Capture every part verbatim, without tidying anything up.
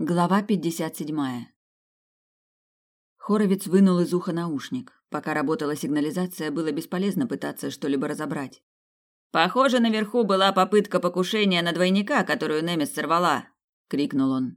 Глава пятьдесят седьмая. Хоровиц вынул из уха наушник. Пока работала сигнализация, было бесполезно пытаться что-либо разобрать. «Похоже, наверху была попытка покушения на двойника, которую Немес сорвала», — крикнул он.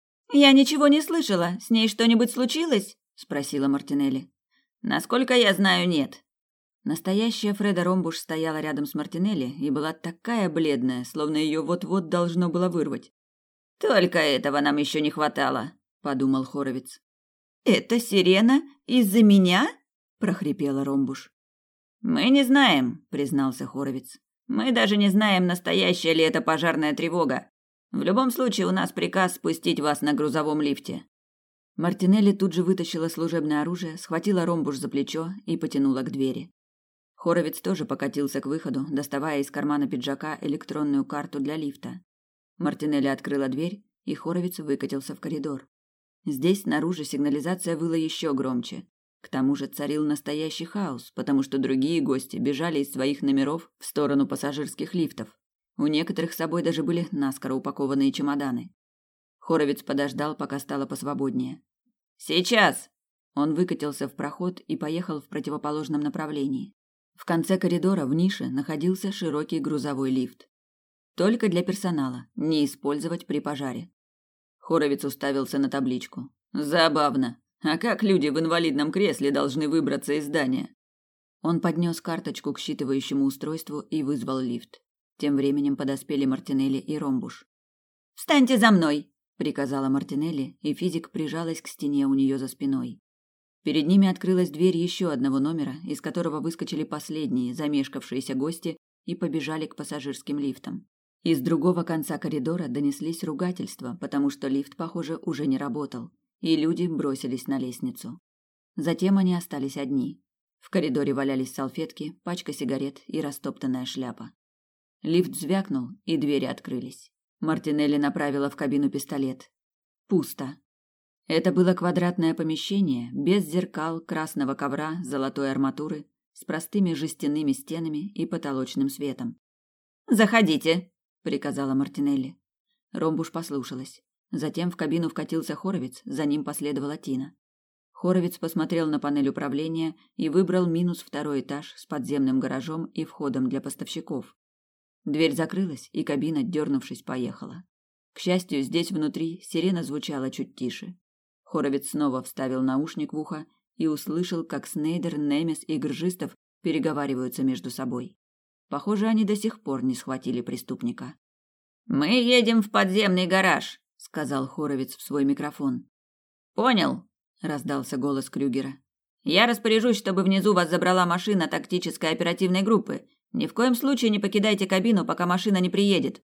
«Я ничего не слышала. С ней что-нибудь случилось?» — спросила Мартинелли. «Насколько я знаю, нет». Настоящая Фреда Ромбуш стояла рядом с Мартинелли и была такая бледная, словно ее вот-вот должно было вырвать. «Только этого нам еще не хватало», — подумал Хоровиц. «Это сирена из-за меня?» — прохрипела Ромбуш. «Мы не знаем», — признался Хоровиц. «Мы даже не знаем, настоящая ли это пожарная тревога. В любом случае, у нас приказ спустить вас на грузовом лифте». Мартинелли тут же вытащила служебное оружие, схватила Ромбуш за плечо и потянула к двери. Хоровиц тоже покатился к выходу, доставая из кармана пиджака электронную карту для лифта. Мартинелли открыла дверь, и Хоровиц выкатился в коридор. Здесь снаружи сигнализация выла еще громче. К тому же царил настоящий хаос, потому что другие гости бежали из своих номеров в сторону пассажирских лифтов. У некоторых с собой даже были наскоро упакованные чемоданы. Хоровиц подождал, пока стало посвободнее. «Сейчас!» Он выкатился в проход и поехал в противоположном направлении. В конце коридора в нише находился широкий грузовой лифт. Только для персонала, не использовать при пожаре. Хоровиц уставился на табличку. Забавно. А как люди в инвалидном кресле должны выбраться из здания? Он поднес карточку к считывающему устройству и вызвал лифт. Тем временем подоспели Мартинелли и Ромбуш. «Встаньте за мной!» – приказала Мартинелли, и физик прижалась к стене у нее за спиной. Перед ними открылась дверь еще одного номера, из которого выскочили последние замешкавшиеся гости и побежали к пассажирским лифтам. Из другого конца коридора донеслись ругательства, потому что лифт, похоже, уже не работал, и люди бросились на лестницу. Затем они остались одни. В коридоре валялись салфетки, пачка сигарет и растоптанная шляпа. Лифт звякнул, и двери открылись. Мартинелли направила в кабину пистолет. Пусто. Это было квадратное помещение, без зеркал, красного ковра, золотой арматуры, с простыми жестяными стенами и потолочным светом. «Заходите!» — приказала Мартинелли. Ромбуш послушалась. Затем в кабину вкатился Хоровиц, за ним последовала Тина. Хоровиц посмотрел на панель управления и выбрал минус второй этаж с подземным гаражом и входом для поставщиков. Дверь закрылась, и кабина, дернувшись, поехала. К счастью, здесь внутри сирена звучала чуть тише. Хоровиц снова вставил наушник в ухо и услышал, как Снейдер, Немес и Гржистов переговариваются между собой. Похоже, они до сих пор не схватили преступника. «Мы едем в подземный гараж», — сказал Хоровиц в свой микрофон. «Понял», — раздался голос Крюгера. «Я распоряжусь, чтобы внизу вас забрала машина тактической оперативной группы. Ни в коем случае не покидайте кабину, пока машина не приедет».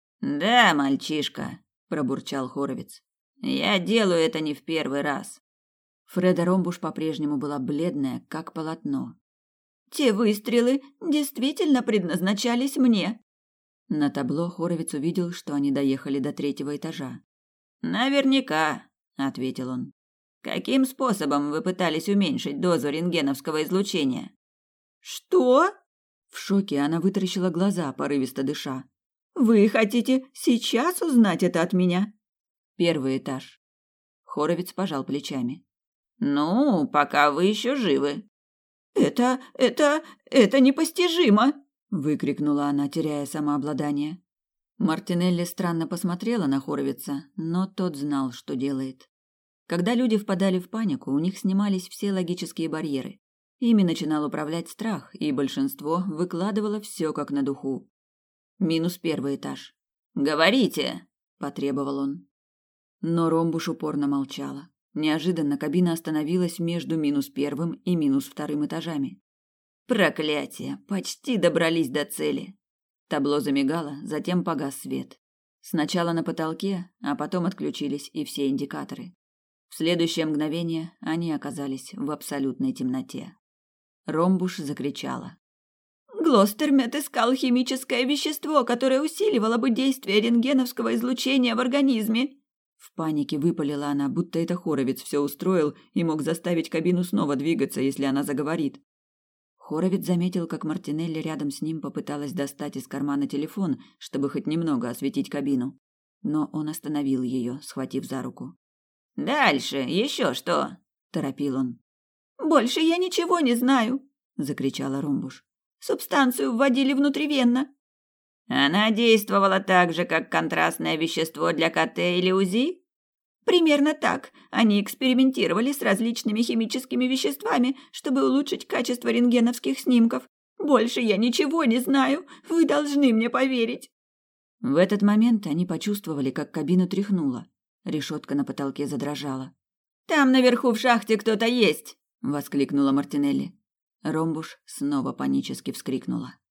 «Да, мальчишка», — пробурчал Хоровиц. «Я делаю это не в первый раз». Фреда Ромбуш по-прежнему была бледная, как полотно. «Те выстрелы действительно предназначались мне». На табло Хоровиц увидел, что они доехали до третьего этажа. «Наверняка», — ответил он. «Каким способом вы пытались уменьшить дозу рентгеновского излучения?» «Что?» В шоке она вытаращила глаза, порывисто дыша. «Вы хотите сейчас узнать это от меня?» Первый этаж. Хоровиц пожал плечами. «Ну, пока вы еще живы». «Это... это... это непостижимо!» — выкрикнула она, теряя самообладание. Мартинелли странно посмотрела на Хоровица, но тот знал, что делает. Когда люди впадали в панику, у них снимались все логические барьеры. Ими начинал управлять страх, и большинство выкладывало все как на духу. Минус первый этаж. «Говорите!» – потребовал он. Но Ромбуш упорно молчала. Неожиданно кабина остановилась между минус первым и минус вторым этажами. Проклятие! Почти добрались до цели. Табло замигало, затем погас свет. Сначала на потолке, а потом отключились и все индикаторы. В следующее мгновение они оказались в абсолютной темноте. Ромбуш закричала. «Глостермет искал химическое вещество, которое усиливало бы действие рентгеновского излучения в организме!» В панике выпалила она, будто это Хоровиц все устроил и мог заставить кабину снова двигаться, если она заговорит. Хоровиц заметил, как Мартинелли рядом с ним попыталась достать из кармана телефон, чтобы хоть немного осветить кабину. но он остановил ее, схватив за руку. «Дальше, еще что?» – торопил он. «Больше я ничего не знаю!» – закричала Ромбуш. «Субстанцию вводили внутривенно». «Она действовала так же, как контрастное вещество для КТ или УЗИ?» «Примерно так. Они экспериментировали с различными химическими веществами, чтобы улучшить качество рентгеновских снимков. Больше я ничего не знаю. Вы должны мне поверить». В этот момент они почувствовали, как кабину тряхнуло. Решетка на потолке задрожала. «Там наверху в шахте кто-то есть!» – воскликнула Мартинелли. Ромбуш снова панически вскрикнула.